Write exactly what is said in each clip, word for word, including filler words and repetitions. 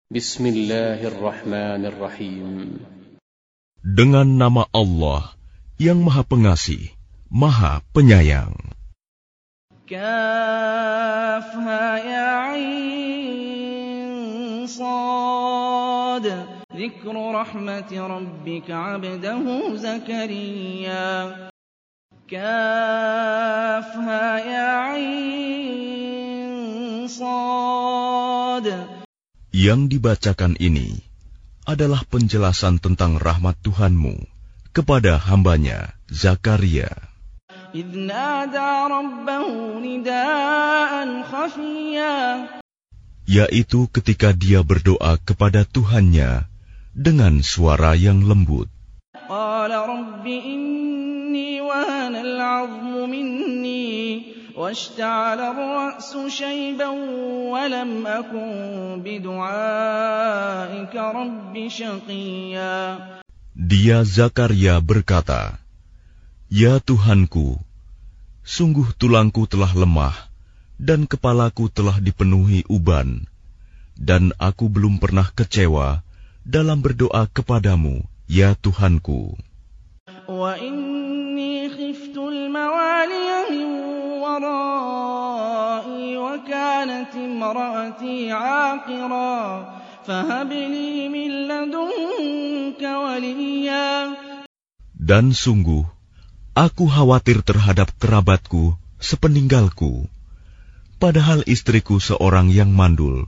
Bismillahirrahmanirrahim. Dengan nama Allah yang Maha Pengasih, Maha Penyayang. Kaf ha ya ain sad. Dzikru rahmati rabbika 'abdahu Zakaria. Kaf ha ya ain sad. Yang dibacakan ini adalah penjelasan tentang rahmat Tuhanmu kepada hambanya Zakaria. إذ نادى ربه نداء خفيا. Yaitu ketika dia berdoa kepada Tuhannya dengan suara yang lembut. قال رب إني وهن العظم مني واشتعل الرأس شيبا ولم أكن بدعائك رب شقيا. Dia Zakaria berkata, Ya Tuhanku, sungguh tulangku telah lemah dan kepalaku telah dipenuhi uban, dan aku belum pernah kecewa dalam berdoa kepadamu, ya Tuhanku. Wa inni khiftu al-mawaliya min warai wa kanat imraati 'aqira fahab li min ladunka waliya. Dan sungguh aku khawatir terhadap kerabatku sepeninggalku, padahal istriku seorang yang mandul.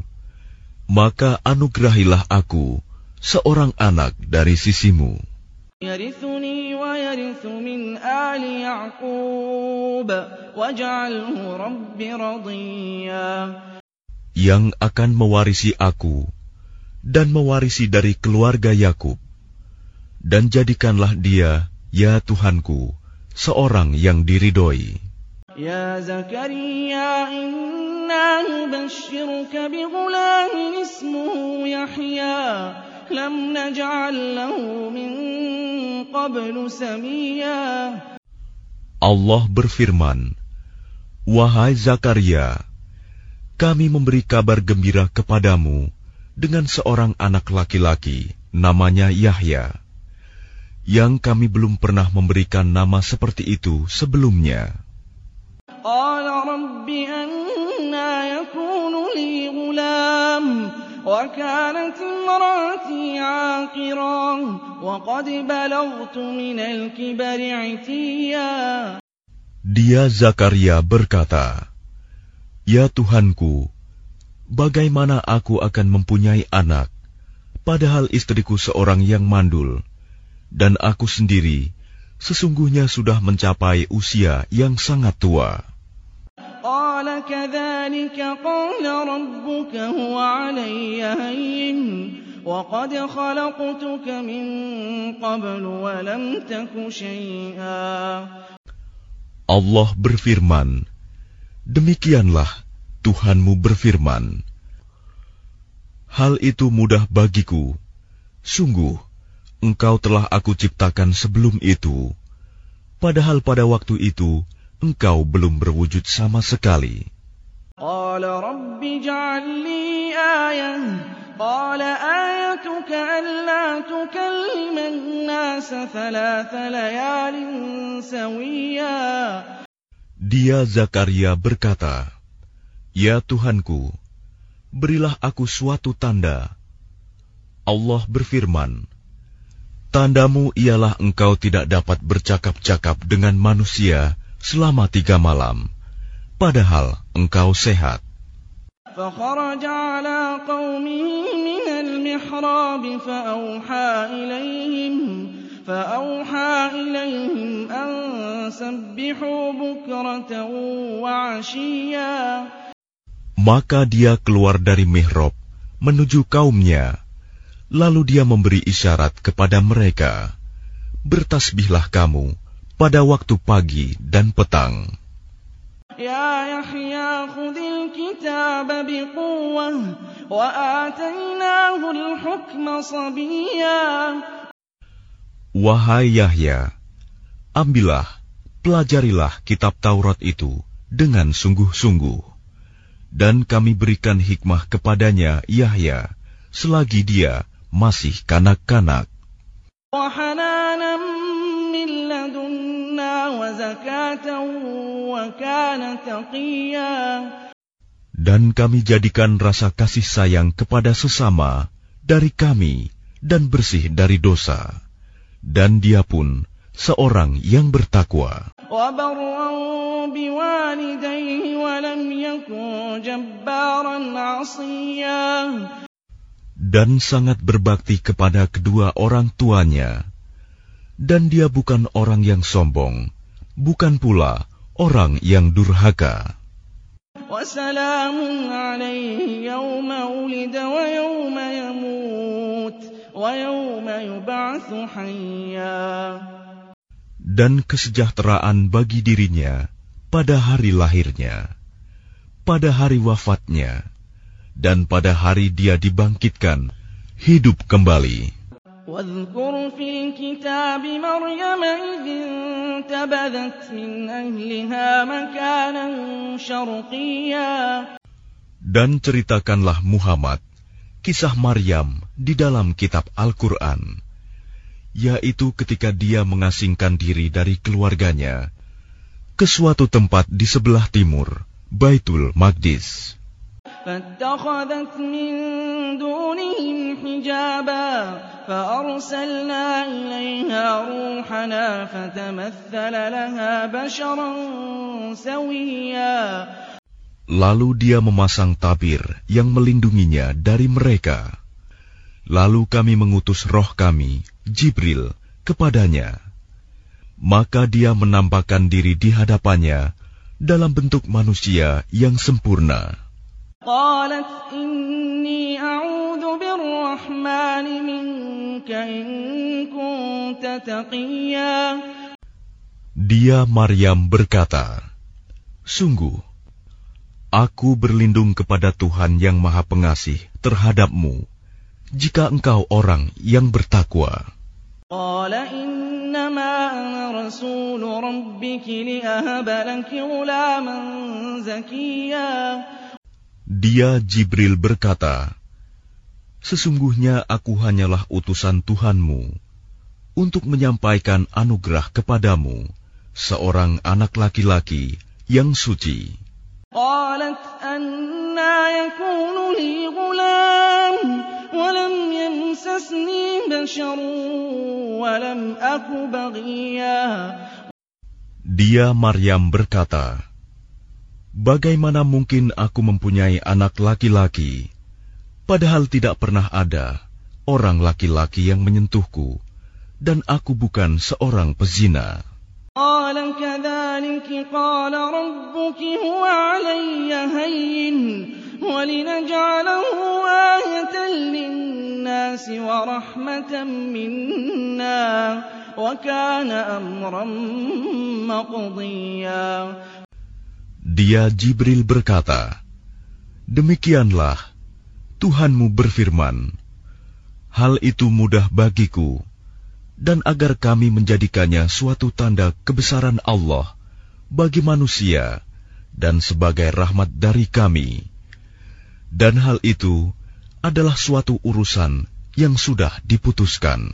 Maka anugerahilah aku seorang anak dari sisimu, yarithuni wa yarithu min ali Ya'qub waj'alhu rabbi radiya. Yang akan mewarisi aku dan mewarisi dari keluarga Yakub, dan jadikanlah dia, ya Tuhanku, seorang yang diridhoi. Ya Zakaria, inna nubashshiruka bighulamin ismuhu Yahya lam naj'al lahu min qablu samiyya. Allah berfirman, Wahai Zakaria, kami memberi kabar gembira kepadamu dengan seorang anak laki-laki namanya Yahya, yang kami belum pernah memberikan nama seperti itu sebelumnya. Qala rabbi anna yakunu li ghulam wa kanat imraati 'aqira wa qad balaghtu min al-kibari 'itiyya. Dia Zakaria berkata, Ya Tuhanku, bagaimana aku akan mempunyai anak, padahal istriku seorang yang mandul, dan aku sendiri sesungguhnya sudah mencapai usia yang sangat tua. Qala kadzalika qala rabbuka huwa 'alayya hayyin wa qad khalaqtuka min qablu wa lam taku syai'a. Allah berfirman, Demikianlah Tuhanmu berfirman, Hal itu mudah bagiku, sungguh Engkau telah aku ciptakan sebelum itu, padahal pada waktu itu Engkau belum berwujud sama sekali. Qala rabbi ij'al li ayah, qala ayatuka alla tukallima an-nasa thalatha layalin sawiyya. Dia Zakaria berkata, Ya Tuhanku, berilah aku suatu tanda. Allah berfirman, Tandamu ialah engkau tidak dapat bercakap-cakap dengan manusia selama tiga malam, padahal engkau sehat. فخرج على قومه من المحراب فأوحى إليهم فأوحى إليهم أن سبحوا بكرة وعشيا. Maka dia keluar dari mihrab menuju kaumnya, lalu dia memberi isyarat kepada mereka, bertasbihlah kamu pada waktu pagi dan petang. Ya Yahya khudhil kitaba biquwwah wa atainahu al-hukma sabiyya. Wahai Yahya, ambillah, pelajarilah kitab Taurat itu dengan sungguh-sungguh, dan kami berikan hikmah kepadanya Yahya selagi dia masih kanak-kanak. Dan kami jadikan rasa kasih sayang kepada sesama dari kami dan bersih dari dosa. Dan dia pun seorang yang bertakwa. Dan sangat berbakti kepada kedua orang tuanya. Dan dia bukan orang yang sombong, bukan pula orang yang durhaka. Dan kesejahteraan bagi dirinya pada hari lahirnya, pada hari wafatnya, dan pada hari dia dibangkitkan hidup kembali. واذكر في الكتاب مريم إذ انتبذت من أهلها مكانا شرقيا. Dan ceritakanlah Muhammad kisah Maryam di dalam kitab Al-Quran, yaitu ketika dia mengasingkan diri dari keluarganya ke suatu tempat di sebelah timur Baitul Maqdis. فاتخذت من دونهم حجابا فأرسلنا إليها روحنا فتمثل لها بشرا سويا. Lalu dia memasang tabir yang melindunginya dari mereka. Lalu kami mengutus roh kami, Jibril, kepadanya. Maka dia menampakkan diri di hadapannya dalam bentuk manusia yang sempurna. قالت إني أعوذ بالرحمن منك إن كنت تقيا. Dia Maryam berkata, sungguh, aku berlindung kepada Tuhan yang Maha Pengasih terhadapmu, jika engkau orang yang bertakwa. قال إنما أنا رسول ربك لأهب لك غلاما زكيا. Dia Jibril berkata, sesungguhnya aku hanyalah utusan Tuhanmu untuk menyampaikan anugerah kepadamu, seorang anak laki-laki yang suci. قالت أنى يكون لي غلام ولم يمسسني بشر ولم أك بغيا. Dia Maryam berkata, bagaimana mungkin aku mempunyai anak laki-laki, padahal tidak pernah ada orang laki-laki yang menyentuhku, dan aku bukan seorang pezina. قال كذلك قال ربك هو علي هين ولنجعله آية للناس ورحمة منا وكان أمرا مقضيا. Dia Jibril berkata, demikianlah Tuhanmu berfirman, hal itu mudah bagiku, dan agar kami menjadikannya suatu tanda kebesaran Allah bagi manusia dan sebagai rahmat dari kami. Dan hal itu adalah suatu urusan yang sudah diputuskan.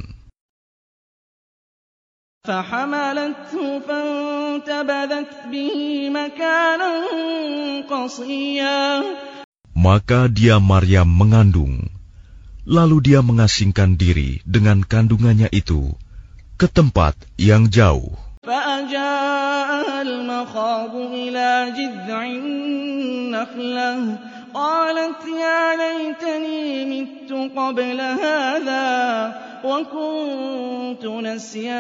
فحملته فانتبذت به مكانا قصيا. Maka dia Maryam mengandung, lalu dia mengasingkan diri dengan kandungannya itu ke tempat yang jauh. فأجاءها المخاض إلى جذع النخلة قالت يا ليتني مت قبل هذا وكنت نسيا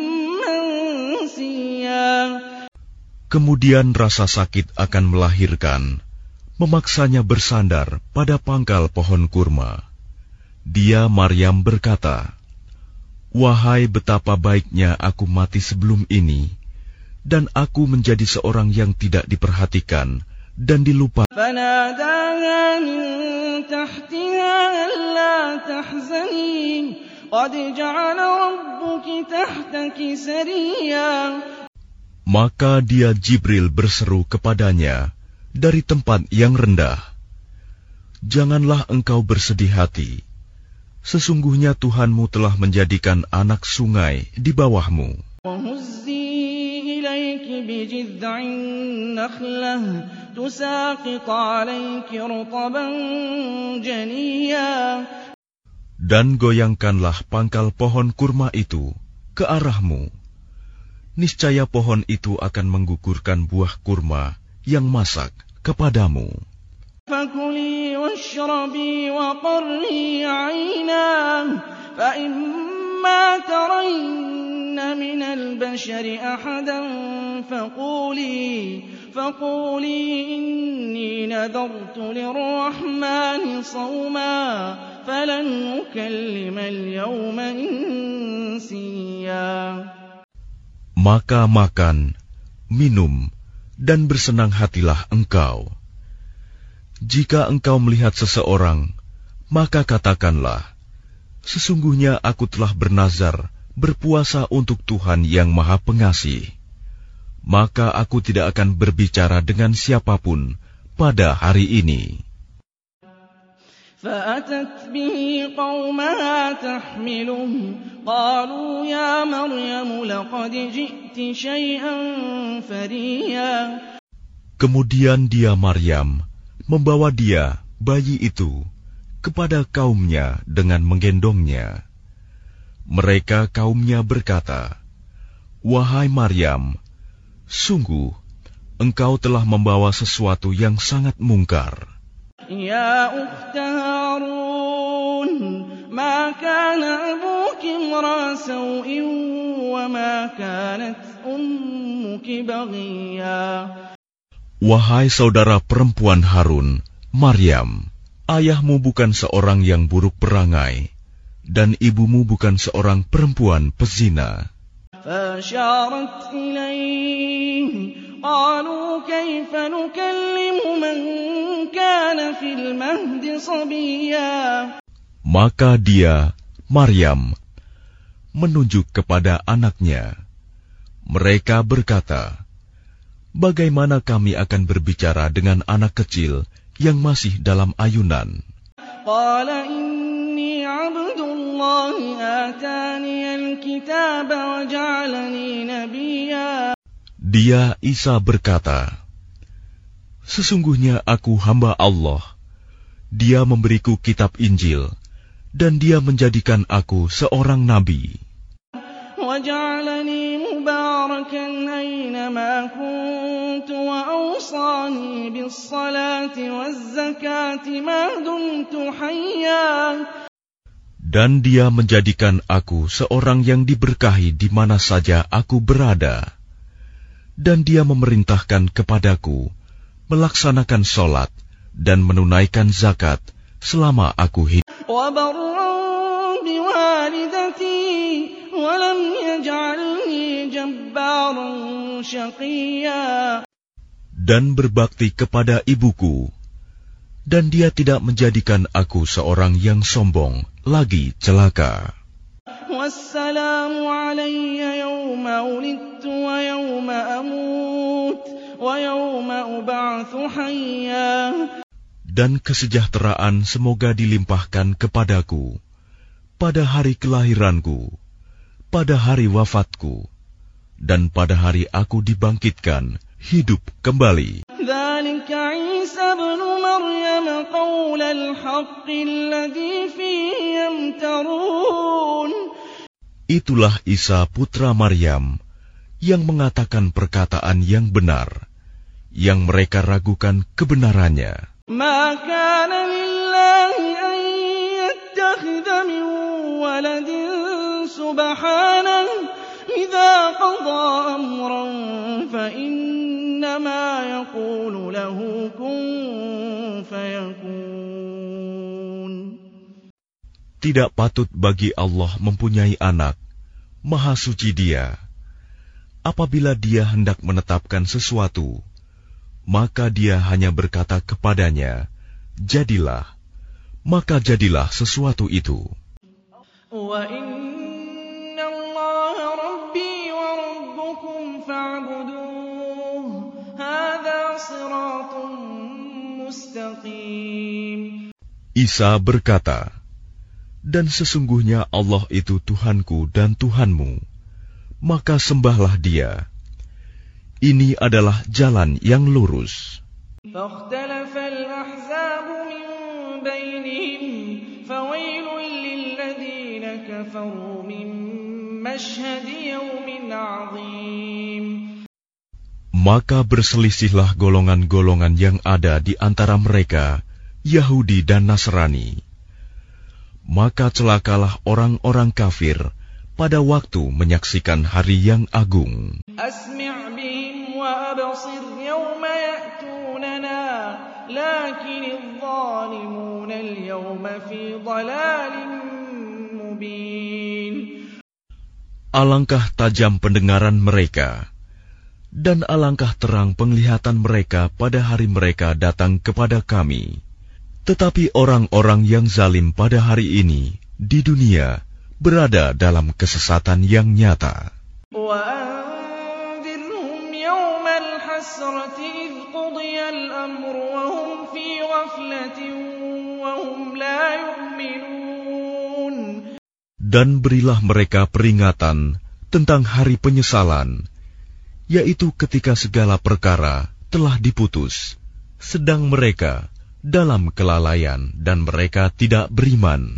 منسيا. Kemudian rasa sakit akan melahirkan, memaksanya bersandar pada pangkal pohon kurma. Dia Maryam berkata, wahai betapa baiknya aku mati sebelum ini, dan aku menjadi seorang yang tidak diperhatikan dan dilupakan. فناداها من تحتها ألا تحزني قد جعل ربك تحتك سريا. Maka dia Jibril berseru kepadanya dari tempat yang rendah, Janganlah engkau bersedih hati. Sesungguhnya Tuhanmu telah menjadikan anak sungai di bawahmu. وهزي إليك بجذع النخلة تساقط عليك رطبا جنيا. Dan goyangkanlah pangkal pohon kurma itu ke arahmu. Niscaya pohon itu akan menggugurkan buah kurma yang masak kepadamu. فكلي واشربي وقري عينا فإما ترين من البشر أحدا فقولي فقولي إني نذرت للرحمن صوما فلن أكلم اليوم إنسيا. Maka makan, minum, dan bersenang hatilah engkau. Jika engkau melihat seseorang, maka katakanlah, sesungguhnya aku telah bernazar berpuasa untuk Tuhan yang Maha Pengasih. Maka aku tidak akan berbicara dengan siapapun pada hari ini. فأتت به قومها تحمله قالوا يا مريم لقد جئت شيئا فريا. Kemudian dia Maryam membawa dia, bayi itu, kepada kaumnya dengan menggendongnya. Mereka kaumnya berkata, "Wahai Maryam, sungguh engkau telah membawa sesuatu yang sangat mungkar." يا أخت هارون ما كان أبوك امرأ سوء وما كانت أمك بغيا. Wahai saudara perempuan Harun, Maryam, ayahmu bukan seorang yang buruk perangai, dan ibumu bukan seorang perempuan pezina. فأشارت إليه قالوا كيف نكلم من كان في المهد صبيا. Maka dia, Maryam, menunjuk kepada anaknya. Mereka berkata, bagaimana kami akan berbicara dengan anak kecil yang masih dalam ayunan? قال إني عبد الله آتاني الكتاب وجعلني نبيا. Dia Isa berkata, sesungguhnya aku hamba Allah. Dia memberiku kitab Injil, dan dia menjadikan aku seorang nabi. وجعلني مباركا أينما كنت وأوصاني بالصلاة والزكاة ما دمت حيا. Dan dia menjadikan aku seorang yang diberkahi di mana saja aku berada. Dan dia memerintahkan kepadaku melaksanakan sholat dan menunaikan zakat selama aku hidup. وبرا بوالدتي ولم يجعلني جبارا شقيا. Dan berbakti kepada ibuku, dan dia tidak menjadikan aku seorang yang sombong lagi celaka. والسلام علي يوم ولدت ويوم أموت ويوم أبعث حيا. Dan kesejahteraan semoga dilimpahkan kepadaku pada hari kelahiranku, pada hari wafatku, dan pada hari aku dibangkitkan hidup kembali. ذلك عيسى ابن مريم قول الحق الذي فيه يمترون. Itulah Isa putra Maryam yang mengatakan perkataan yang benar, yang mereka ragukan kebenarannya. ما كان لله أن يتخذ من ولد سبحانه إذا قضى أمرا فإنما يقول له كن فيكون. Tidak patut bagi Allah mempunyai anak, Maha Suci Dia. Apabila Dia hendak menetapkan sesuatu, maka Dia hanya berkata kepadanya, jadilah, maka jadilah sesuatu itu. Wa inna Allah rabbi wa rabbukum fa'buduh, hadha siratun mustaqim. Isa berkata, "Dan sesungguhnya Allah itu Tuhanku dan Tuhanmu, maka sembahlah Dia. Ini adalah jalan yang lurus." فاختلف الأحزاب من بينهم فويل للذين كفروا من مشهد يوم عظيم. Maka berselisihlah golongan-golongan yang ada di antara mereka, Yahudi dan Nasrani. Maka celakalah orang-orang kafir pada waktu menyaksikan hari yang agung. أسمع بهم وأبصر يوم يأتوننا لكن الظالمون اليوم في ضلال مبين. Alangkah tajam pendengaran mereka, dan alangkah terang penglihatan mereka pada hari mereka datang kepada kami. Tetapi orang-orang yang zalim pada hari ini di dunia berada dalam kesesatan yang nyata. وأنذرهم يوم الحسرة إذ قضي الأمر وهم في غفلة وهم لا يؤمنون. Dan berilah mereka peringatan tentang hari penyesalan, yaitu ketika segala perkara telah diputus, sedang mereka dalam kelalaian dan mereka tidak beriman.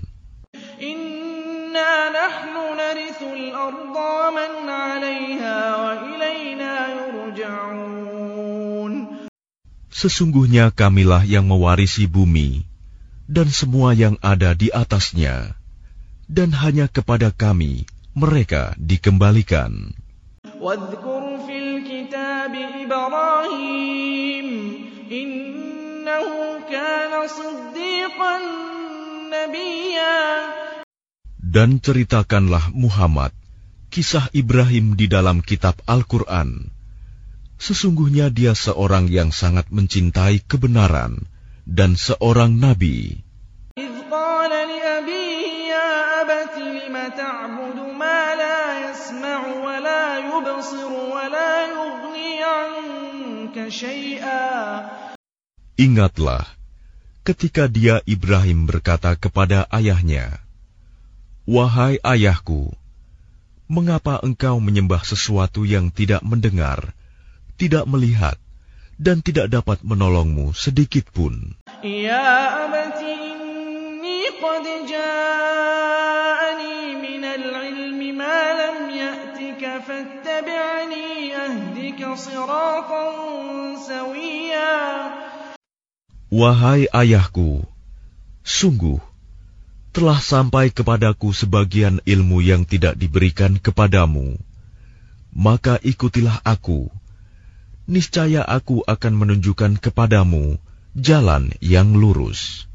Inna nahnu narithul arda man 'alayha wa ilayna yurja'un. Sesungguhnya kamilah yang mewarisi bumi dan semua yang ada di atasnya, dan hanya kepada kami mereka dikembalikan. Wadhkur fil kitab Ibrahim innahu kana siddiqan nabiyya. Dan ceritakanlah Muhammad kisah Ibrahim di dalam kitab Al-Quran. Sesungguhnya dia seorang yang sangat mencintai kebenaran dan seorang nabi. إذ قال لأبيه يا أبت لم تعبد ما لا يسمع ولا يبصر ولا يغني عنك شيئا. Ingatlah ketika dia Ibrahim berkata kepada ayahnya, "Wahai ayahku, mengapa engkau menyembah sesuatu yang tidak mendengar, tidak melihat, dan tidak dapat menolongmu sedikit pun?" Ya abati inni qad ja'ani minal ilmi ma lam ya'tika fattabi'ni ahdika siratan sawiyya. Wahai ayahku, sungguh telah sampai kepadaku sebagian ilmu yang tidak diberikan kepadamu, maka ikutilah aku. Niscaya aku akan menunjukkan kepadamu jalan yang lurus.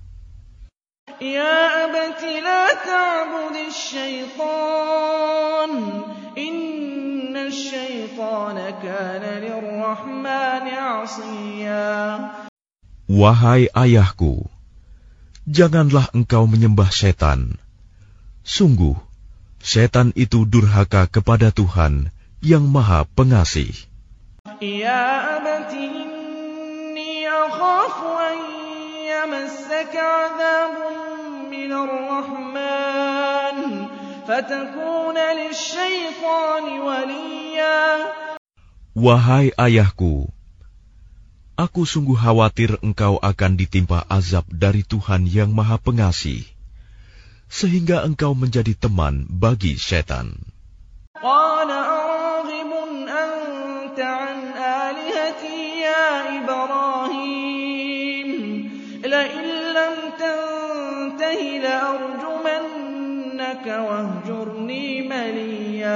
Ya abati la ta'budis syaitan, inna syaitana kana lirrahmani 'asiyya. Wahai ayahku, janganlah engkau menyembah setan. Sungguh, setan itu durhaka kepada Tuhan yang Maha Pengasih. Ya abati inni akhafu an yamassaka 'adzabun minar rahman fatakuna lisyaitani waliyya. Wahai ayahku, aku sungguh khawatir engkau akan ditimpa azab dari Tuhan yang Maha Pengasih, sehingga engkau menjadi teman bagi setan. Qala araghibun anta an alihati ya Ibrahim, la in lam tantahi la arjumannaka wahjurni maliya.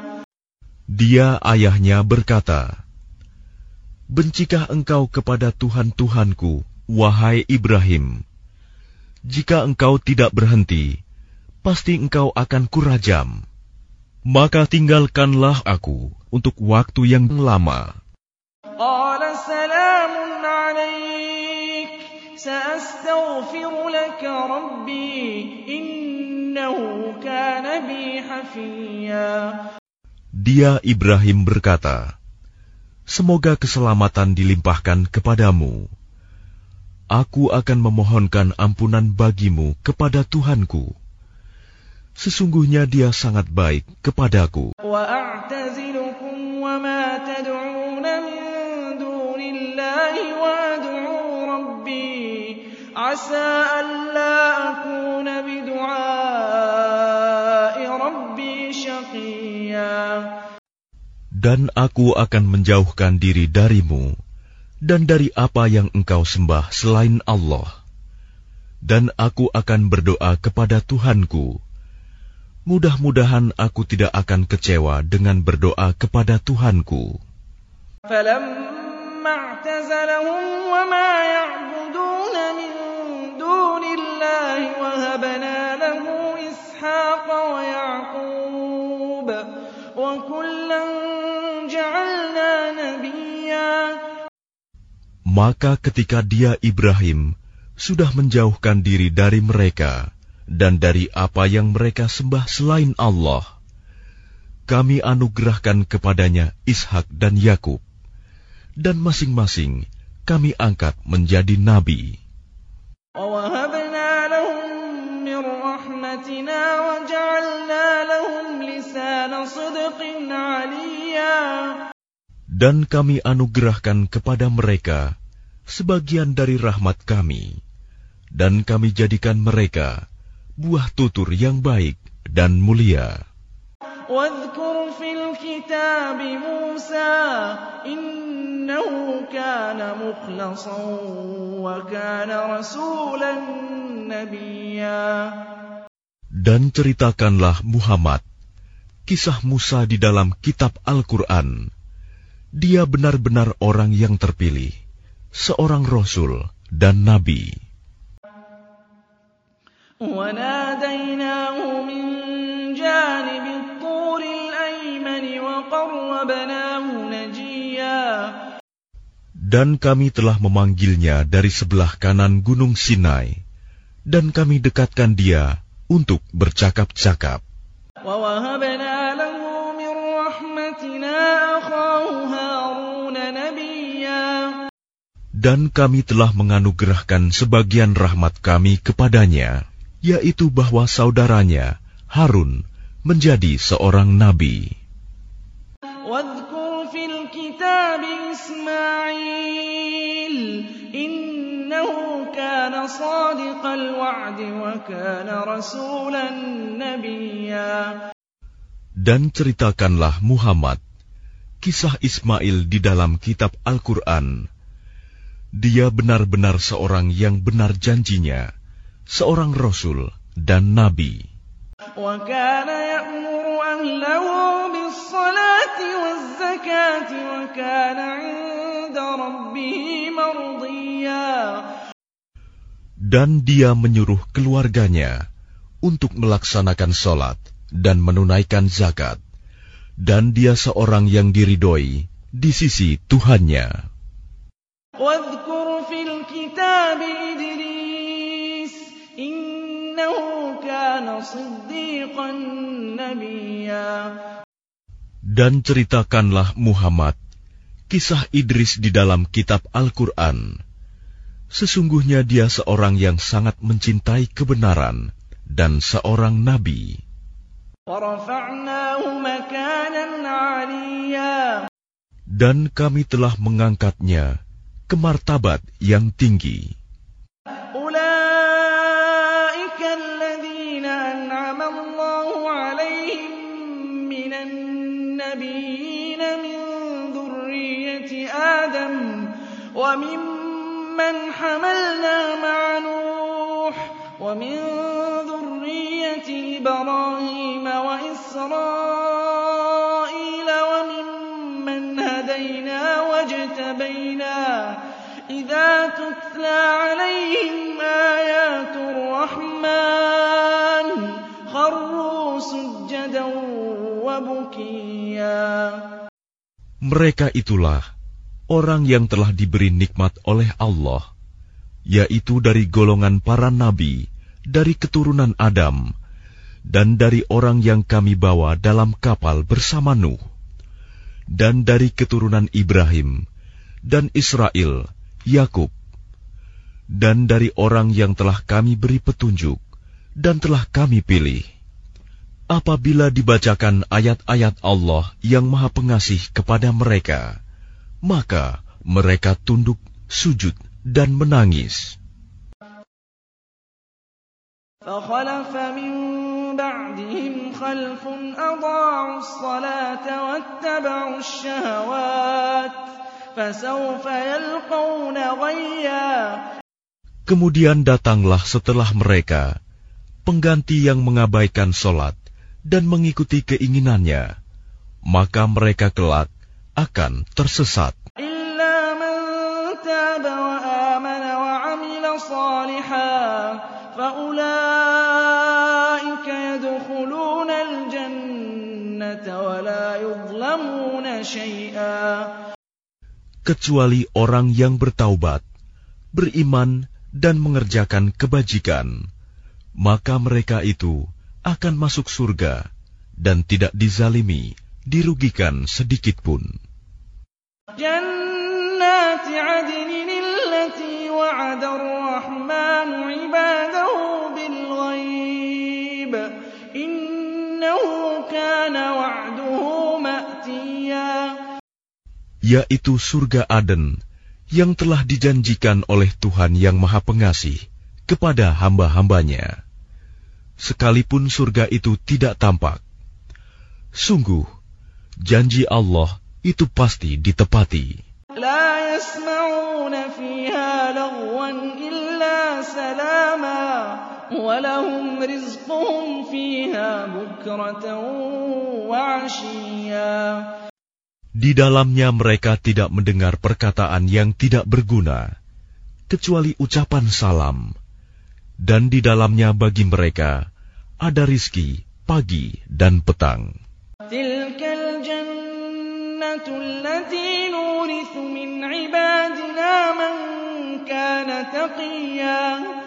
Dia ayahnya berkata, "Bencikah engkau kepada Tuhan-Tuhanku, wahai Ibrahim? Jika engkau tidak berhenti, pasti engkau akan kurajam. Maka tinggalkanlah aku untuk waktu yang lama." Qala salamun 'alaik, sa'astaghfiru laka rabbi, innahu kana bi hafiyya. Dia Ibrahim berkata, "Semoga keselamatan dilimpahkan kepadamu. aku akan memohonkan ampunan bagimu kepada Tuhanku. Sesungguhnya Dia sangat baik kepadaku. وَأَعْتَزِلُكُمْ وَمَا تَدْعُونَ مِن دُونِ اللَّهِ وَأَدْعُو رَبِّي عَسَىٰ أَلَّا أَكُونَ بِدُعَاءِ رَبِّي شَقِيًّا. Dan aku akan menjauhkan diri darimu dan dari apa yang engkau sembah selain Allah. Dan aku akan berdoa kepada Tuhanku. Mudah-mudahan aku tidak akan kecewa dengan berdoa kepada Tuhanku. فَلَمَّا اعْتَزَلَهُمْ وَمَا يَعْبُدُونَ مِن دُونِ اللَّهِ وَهَبْنَا لَهُ إِسْحَاقَ وَيَعْقُوبَ وَكُلًّا جَعَلْنَا نَبِيًّا. Maka ketika dia Ibrahim sudah menjauhkan diri dari mereka dan dari apa yang mereka sembah selain Allah, kami anugerahkan kepadanya Ishak dan Yakub, dan masing-masing kami angkat menjadi nabi. وَوَهَبْنَا لَهُم مِّن رَّحْمَتِنَا وَجَعَلْنَا لَهُمْ لِسَانَ صِدْقٍ عَلِيًّا. Dan kami anugerahkan kepada mereka sebagian dari rahmat kami, dan kami jadikan mereka buah tutur yang baik dan mulia. وَاذْكُرْ فِي الْكِتَابِ مُوسَىٰ إِنَّهُ كَانَ مُخْلَصًا وَكَانَ رَسُولًا نَبِيًّا. Dan ceritakanlah Muhammad kisah Musa di dalam kitab Al-Quran. Dia benar-benar orang yang terpilih, seorang Rasul dan Nabi. وَنَادَيْنَاهُ مِن جَانِبِ الطُّورِ الْأَيْمَنِ وَقَرَّبْنَاهُ نَجِيًّا. Dan kami telah memanggilnya dari sebelah kanan Gunung Sinai, dan kami dekatkan dia untuk bercakap-cakap. وَوَهَبْنَا لَهُ مِن رَّحْمَتِنَا أَخَاهُ هَارُونَ نَبِيًّا. Dan kami telah menganugerahkan sebagian rahmat kami kepadanya, yaitu bahwa saudaranya Harun menjadi seorang nabi. وَاذْكُرْ فِي الْكِتَابِ إِسْمَاعِيلَ إِنَّهُ كَانَ صَادِقَ الْوَعْدِ وَكَانَ رَسُولًا نَبِيًّا. Dan ceritakanlah Muhammad kisah Ismail di dalam kitab Al-Quran. Dia benar-benar seorang yang benar janjinya, seorang Rasul dan Nabi. وَكَانَ يَأْمُرُ أَهْلَهُ بِالصَّلَاةِ وَالزَّكَاةِ وَكَانَ عِندَ رَبِّهِ مَرْضِيًّا. Dan dia menyuruh keluarganya untuk melaksanakan sholat dan menunaikan zakat, dan dia seorang yang diridhoi di sisi Tuhannya. وَاذْكُرْ فِي الْكِتَابِ إِدْرِيسَ إِنَّهُ كَانَ صِدِّيقًا نَبِيًّا. Dan ceritakanlah Muhammad kisah Idris di dalam kitab Al-Quran. Sesungguhnya dia seorang yang sangat mencintai kebenaran dan seorang nabi. وَرَفَعْنَاهُ مَكَانًا عَلِيًّا. Dan kami telah mengangkatnya ke martabat yang tinggi. أُولَٰئِكَ الَّذِينَ أَنْعَمَ اللَّهُ عَلَيْهِم مِّنَ النَّبِيِّينَ مِن ذُرِّيَّةِ آدَمَ وَمِمَّنْ حَمَلْنَا مَعَ نُوحٍ وَمِن ذُرِّيَّةِ إِبْرَاهِيمَ وَإِسْرَائِيلَ وَمِمَّنْ هَدَيْنَا وَاجْتَبَيْنَا إِذَا تُتْلَىٰ عَلَيْهِمْ آيَاتُ الرَّحْمَٰنِ خَرُّوا سُجَّدًا وَبُكِيًّا. Mereka itulah orang yang telah diberi nikmat oleh Allah, yaitu dari golongan para nabi, dari keturunan Adam, dan dari orang yang kami bawa dalam kapal bersama Nuh, dan dari keturunan Ibrahim, dan Israel, Yakub. dan dari orang yang telah kami beri petunjuk dan telah kami pilih. Apabila dibacakan ayat-ayat Allah yang Maha Pengasih kepada mereka, maka mereka tunduk, sujud, dan menangis. فَخَلَفَ مِن بَعْدِهِمْ خَلْفٌ أَضَاعُوا الصَّلَاةَ وَاتَّبَعُوا الشَّهَوَاتِ فَسَوْفَ يَلْقَوْنَ غَيًّا. Kemudian datanglah setelah mereka pengganti yang mengabaikan solat dan mengikuti keinginannya, maka mereka kelak akan tersesat. إِلَّا مَن تَابَ وَآمَنَ وَعَمِلَ صَالِحًا فَأُولَٰئِكَ يَدْخُلُونَ الْجَنَّةَ وَلَا يُظْلَمُونَ شَيْئًا. Kecuali orang yang bertaubat, beriman, dan mengerjakan kebajikan, maka mereka itu akan masuk surga dan tidak dizalimi, dirugikan sedikitpun. جَنَّاتِ عَدْنٍ الَّتِي وَعَدَ الرَّحْمَنُ عِبَادَهُ بِالْغَيْبِ إِنَّهُ كَانَ وَعْدُهُ مَأْتِيًّا. Yaitu surga Aden yang telah dijanjikan oleh Tuhan yang Maha Pengasih kepada hamba-hambanya. Sekalipun surga itu tidak tampak, sungguh janji Allah itu pasti ditepati. لَا يَسْمَعُونَ فِيهَا لَغْوًا إِلَّا سَلَامًا وَلَهُمْ رِزْقُهُمْ فِيهَا بُكْرَةً وَعَشِيًّا. Di dalamnya mereka tidak mendengar perkataan yang tidak berguna, kecuali ucapan salam. Dan di dalamnya bagi mereka ada rizki pagi dan petang. تِلْكَ الْجَنَّةُ الَّتِي نُورِثُ مِنْ عِبَادِنَا مَنْ كَانَ تَقِيًّا.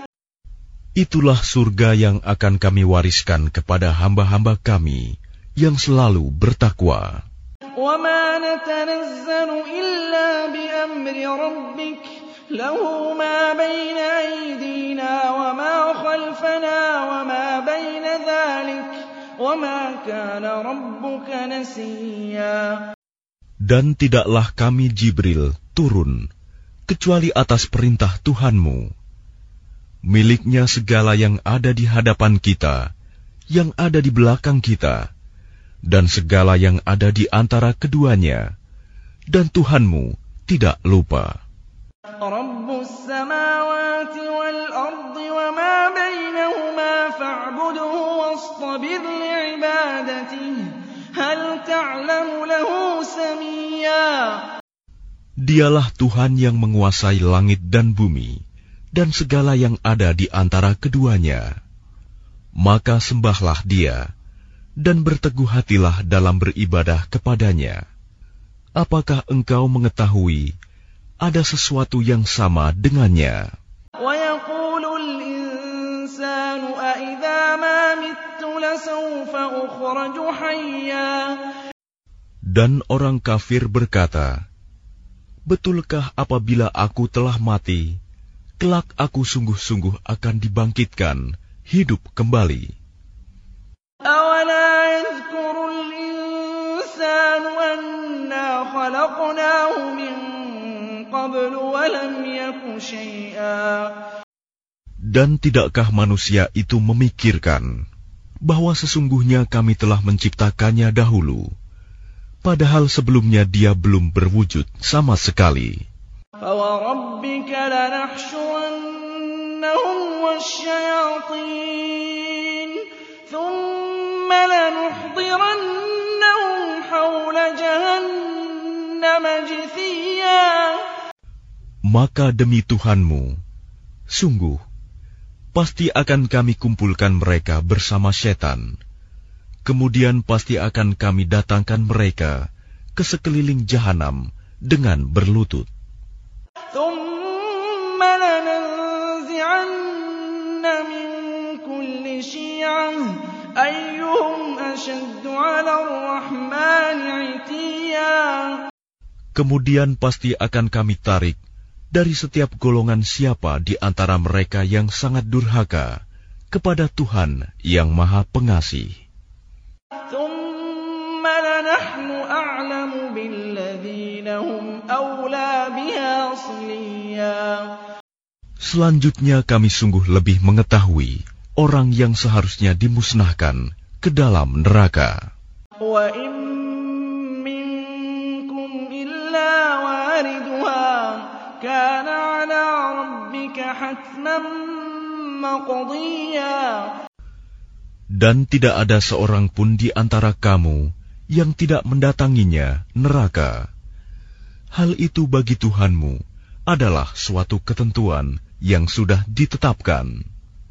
Itulah surga yang akan kami wariskan kepada hamba-hamba kami yang selalu bertakwa. وَمَا نَتَنَزَّلُ إِلَّا بِأَمْرِ رَبِّكَ لَهُ مَا بَيْنَ أَيْدِينَا وَمَا خَلْفَنَا وَمَا بَيْنَ ذَلِكَ وَمَا كَانَ رَبُّكَ نَسِيًّا. Dan tidaklah kami Jibril turun kecuali atas perintah Tuhanmu. Miliknya segala yang ada di hadapan kita, yang ada di belakang kita, dan segala yang ada di antara keduanya, dan Tuhanmu tidak lupa. رَبُّ السَّمَاوَاتِ وَالْأَرْضِ وَمَا بَيْنَهُمَا فَاعْبُدْهُ وَاصْطَبِرْ لِعِبَادَتِهِ هَلْ تَعْلَمُ لَهُ سَمِيًّا. Dialah Tuhan yang menguasai langit dan bumi, dan segala yang ada di antara keduanya. Maka sembahlah Dia, dan berteguh hatilah dalam beribadah kepadanya. Apakah engkau mengetahui ada sesuatu yang sama dengannya? وَيَقُولُ الْإِنسَانُ أَإِذَا مَا مِتُّ لَسَوْفَ أُخْرَجُ حَيًّا. Dan orang kafir berkata, betulkah apabila aku telah mati, kelak aku sungguh-sungguh akan dibangkitkan, hidup kembali. أَوَلَا يَذْكُرُ الْإِنسَانُ أَنَّا خَلَقْنَاهُ مِن قَبْلُ وَلَمْ يَكُ شَيْئًا. Dan tidakkah manusia itu memikirkan bahwa sesungguhnya kami telah menciptakannya dahulu, padahal sebelumnya dia belum berwujud sama sekali. فَوَرَبِّكَ لَنَحْشُرَنَّهُمْ وَالشَّيَاطِينَ ثُمَّ لَنُحْضِرَنَّهُمْ حَوْلَ جَهَنَّمَ جِثِيًّا. Maka demi Tuhanmu, sungguh, pasti akan kami kumpulkan mereka bersama setan. Kemudian pasti akan kami datangkan mereka ke sekeliling jahanam dengan berlutut. ثُمَّ لَنَنزِعَنَّ مِن كُلِّ شِيعَةٍ أَيُّهُمْ أَشَدُّ عَلَى الرَّحْمَنِ عِتِيًّا. Kemudian pasti akan kami tarik dari setiap golongan siapa di antara mereka yang sangat durhaka kepada Tuhan yang Maha Pengasih. Selanjutnya kami sungguh lebih mengetahui orang yang seharusnya dimusnahkan ke dalam neraka. Dan tidak ada seorang pun di antara kamu yang tidak mendatanginya neraka. Hal itu bagi Tuhanmu adalah suatu ketentuan yang sudah ditetapkan.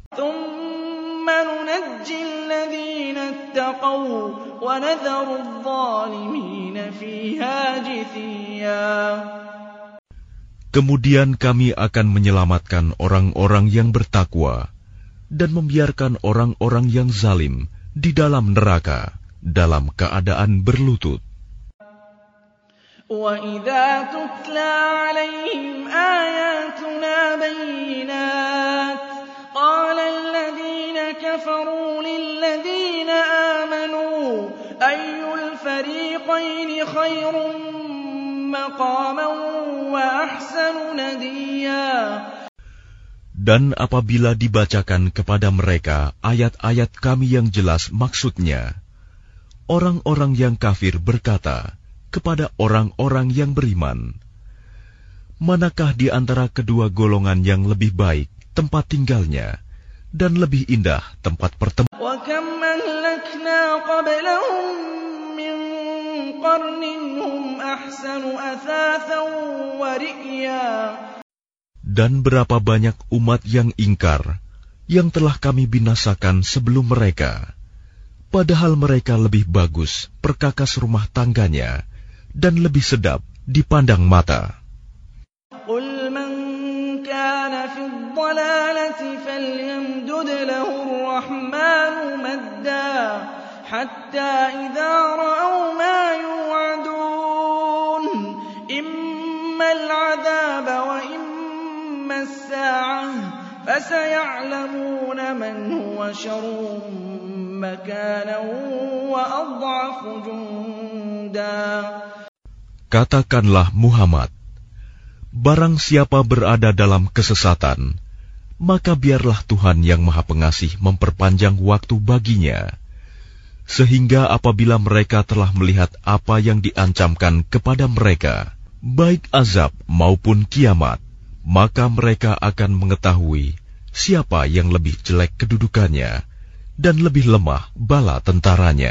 Kemudian kami akan menyelamatkan orang-orang yang bertakwa dan membiarkan orang-orang yang zalim di dalam neraka dalam keadaan berlutut. وَإِذَا تُتْلَى عَلَيْهِمْ آيَاتُنَا بَيِّنَاتٍ قَالَ الَّذِينَ كَفَرُوا لِلَّذِينَ آمَنُوا أَيُّ الْفَرِيقَيْنِ خَيْرٌ مَّقَامًا وَأَحْسَنُ نَدِيًّا. Dan apabila dibacakan kepada mereka ayat-ayat kami yang jelas maksudnya, orang-orang yang kafir berkata kepada orang-orang yang beriman, manakah di antara kedua golongan yang lebih baik tempat tinggalnya dan lebih indah tempat pertemuan? Dan berapa banyak umat yang ingkar yang telah kami binasakan sebelum mereka, padahal mereka lebih bagus perkakas rumah tangganya dan lebih sedap dipandang mata. Qul man kana fi dhalalati falyamdud lahu ar-rahmanu madda hatta idza ra'aw ma yu'adun imma al-'adhaba wa imma as-sa'ah fasaya'lamuna man huwa sharrun makanan wa adhafu junda. Katakanlah Muhammad, barang siapa berada dalam kesesatan, maka biarlah Tuhan yang Maha Pengasih memperpanjang waktu baginya, sehingga apabila mereka telah melihat apa yang diancamkan kepada mereka, baik azab maupun kiamat, maka mereka akan mengetahui siapa yang lebih jelek kedudukannya dan lebih lemah bala tentaranya.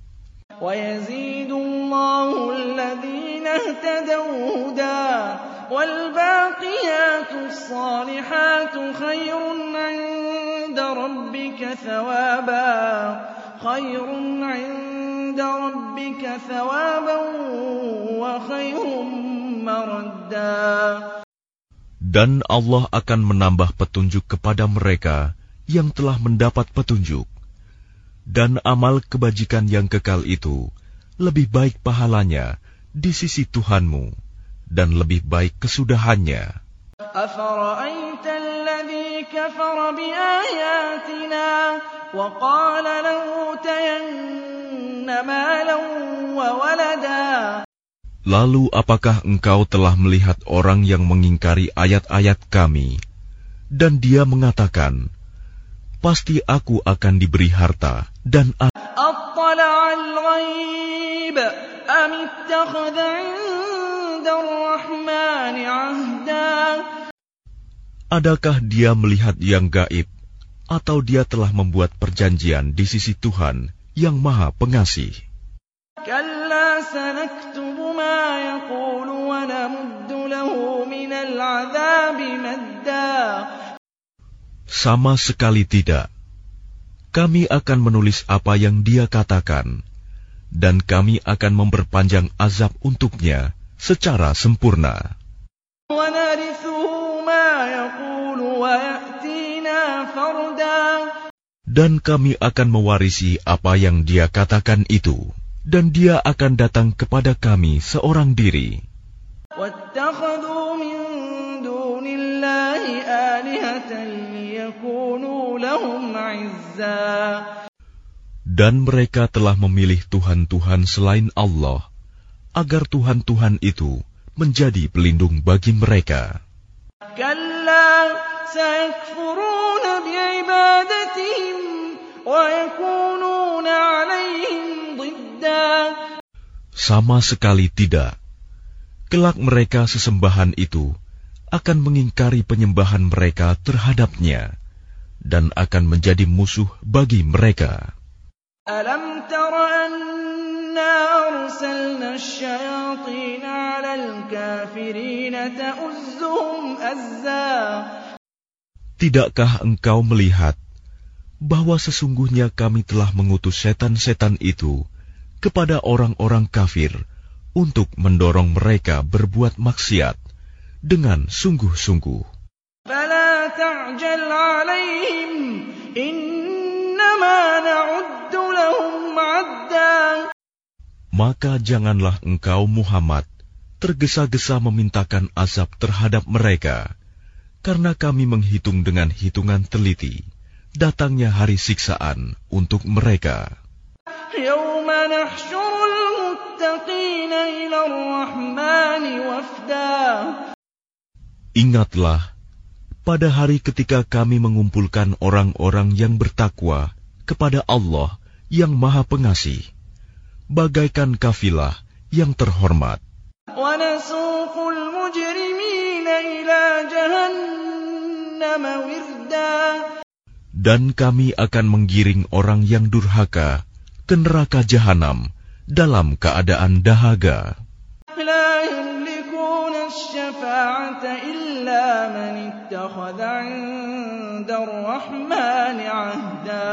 وَالْبَاقِيَاتُ الصَّالِحَاتُ خَيْرٌ عِندَ رَبِّكَ ثَوَابًا خَيْرٌ عِندَ رَبِّكَ ثَوَابًا وَخَيْرٌ مَّرَدًّا. Dan Allah akan menambah petunjuk kepada mereka yang telah mendapat petunjuk, dan amal kebajikan yang kekal itu lebih baik pahalanya di sisi Tuhanmu, dan lebih baik kesudahannya. Afara'aita alladhi kafara biayatina wa qala la'utayanna malan wa walada. Lalu apakah engkau telah melihat orang yang mengingkari ayat-ayat kami, dan dia mengatakan, pasti aku akan diberi harta dan anak. Attala'al ghaib am ittakhadha 'inda ar-rahmani 'ahda. Adakah dia melihat yang gaib, atau dia telah membuat perjanjian di sisi Tuhan yang Maha Pengasih? Kalla sanaktubu ma yaqulu wa namuddu lahu minal 'adzabi madda. Sama sekali tidak. Kami akan menulis apa yang dia katakan, dan kami akan memperpanjang azab untuknya secara sempurna. Dan kami akan mewarisi apa yang dia katakan itu, dan dia akan datang kepada kami seorang diri. ليكونوا لهم عزا. Dan mereka telah memilih Tuhan-Tuhan selain Allah, agar Tuhan-Tuhan itu menjadi pelindung bagi mereka. كلا سيكفرون بعبادتهم ويكونون عليهم ضدا. Sama sekali tidak. Kelak mereka sesembahan itu akan mengingkari penyembahan mereka terhadapnya dan akan menjadi musuh bagi mereka. ألم تر أنا أرسلنا الشياطين على الكافرين تؤزهم أزا. Tidakkah engkau melihat bahwa sesungguhnya kami telah mengutus setan-setan itu kepada orang-orang kafir untuk mendorong mereka berbuat maksiat dengan sungguh-sungguh? فلا تعجل عليهم إنما نعد لهم عدا. Maka janganlah engkau Muhammad tergesa-gesa memintakan azab terhadap mereka, karena kami menghitung dengan hitungan teliti datangnya hari siksaan untuk mereka. يوم نحشر المتقين إلى الرحمن وفدا. Ingatlah, pada hari ketika kami mengumpulkan orang-orang yang bertakwa kepada Allah yang Maha Pengasih, bagaikan kafilah yang terhormat. وَنَسُوقُ الْمُجْرِمِينَ إِلَى جَهَنَّمَ وِرْدًا. Dan kami akan menggiring orang yang durhaka ke neraka jahanam dalam keadaan dahaga. لَا يَمْلِكُونَ الشَّفَاعَةَ إِلَّا مَنِ اتَّخَذَ عِندَ الرَّحْمَنِ عَهْدًا.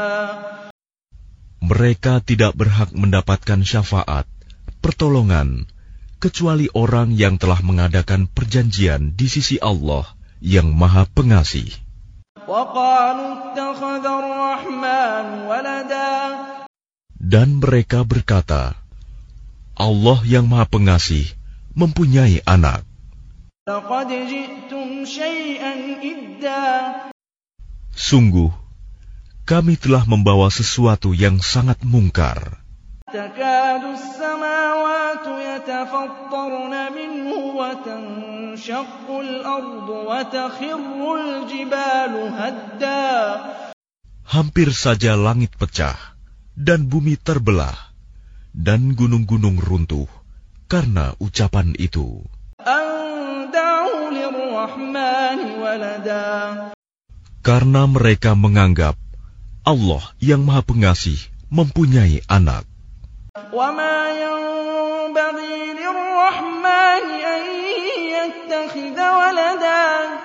Mereka tidak berhak mendapatkan syafaat, pertolongan, kecuali orang yang telah mengadakan perjanjian di sisi Allah yang Maha Pengasih. وَقَالُوا اتَّخَذَ الرَّحْمَنُ وَلَدًا. Dan mereka berkata, Allah yang Maha Pengasih mempunyai anak. لَقَدْ جِئْتُمْ شَيْئًا إِدًّا. Sungguh, kami telah membawa sesuatu yang sangat mungkar. تَكَادُ السَّمَاوَاتُ يَتَفَطَّرْنَ مِنْهُ وَتَنشَقُّ الْأَرْضُ وَتَخِرُّ الْجِبَالُ هَدًّا. Hampir saja langit pecah dan bumi terbelah dan gunung-gunung runtuh karena ucapan itu. أَن دَعَوْا لِلرَّحْمَنِ وَلَدًا. Karena mereka menganggap Allah yang Maha Pengasih mempunyai anak. وَمَا يَنبَغِي لِلرَّحْمَنِ أَن يَتَّخِذَ وَلَدًا.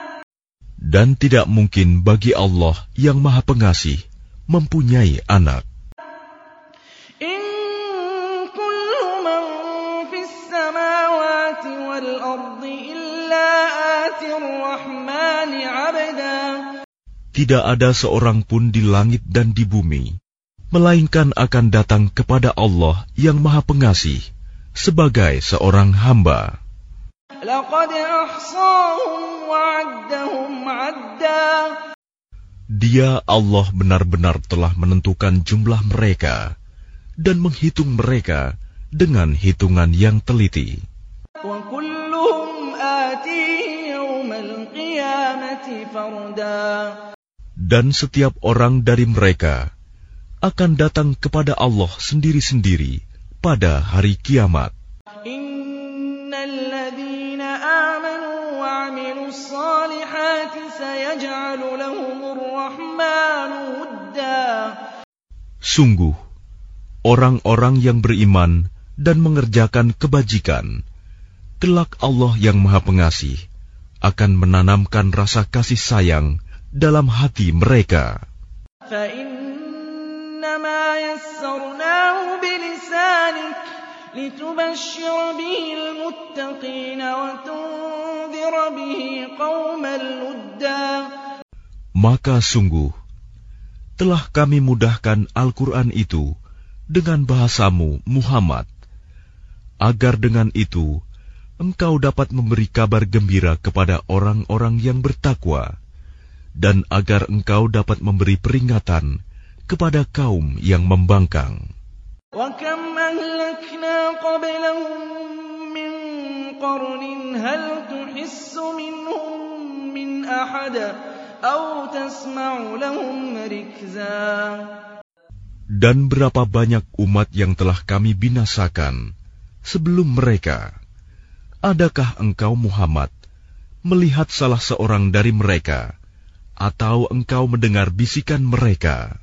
Dan tidak mungkin bagi Allah yang Maha Pengasih mempunyai anak. إِن كُلُّ مَن فِي السَّمَاوَاتِ وَالْأَرْضِ إِلَّا آتِي الرَّحْمَنِ عَبْدًا. Tidak ada seorang pun di langit dan di bumi, melainkan akan datang kepada Allah yang Maha Pengasih sebagai seorang hamba. لَقَدْ أَحْصَاهُمْ وَعَدَّهُمْ عَدًّا. Dia Allah benar-benar telah menentukan jumlah mereka dan menghitung mereka dengan hitungan yang teliti. وَكُلُّهُمْ آتِيهِ يَوْمَ الْقِيَامَةِ فَرْدًا. Dan setiap orang dari mereka akan datang kepada Allah sendiri-sendiri pada hari kiamat. إِنَّ الَّذِينَ آمَنُوا وَعَمِلُوا الصَّالِحَاتِ سَيَجْعَلُ لَهُمُ الرَّحْمَنُ وُدًّا. Sungguh, orang-orang yang beriman dan mengerjakan kebajikan, kelak Allah yang Maha Pengasih akan menanamkan rasa kasih sayang dalam hati mereka. فَإِنَّمَا يَسَّرْنَاهُ بِلِسَانِكَ لِتُبَشِّرَ بِهِ الْمُتَّقِينَ وَتُنذِرَ بِهِ قَوْمًا لُدًّا. Maka sungguh, telah kami mudahkan Al-Quran itu dengan bahasamu Muhammad, agar dengan itu engkau dapat memberi kabar gembira kepada orang-orang yang bertakwa, dan agar engkau dapat memberi peringatan kepada kaum yang membangkang. وَكَمْ أَهْلَكْنَا قَبْلَهُمْ مِنْ قَرْنٍ هَلْ تُحِسُّ مِنْهُمْ مِنْ أَحَدٍ أَوْ تَسْمَعُ لَهُمْ رِكْزًا. Dan berapa banyak umat yang telah kami binasakan sebelum mereka. Adakah engkau Muhammad melihat salah seorang dari mereka, atau engkau mendengar bisikan mereka?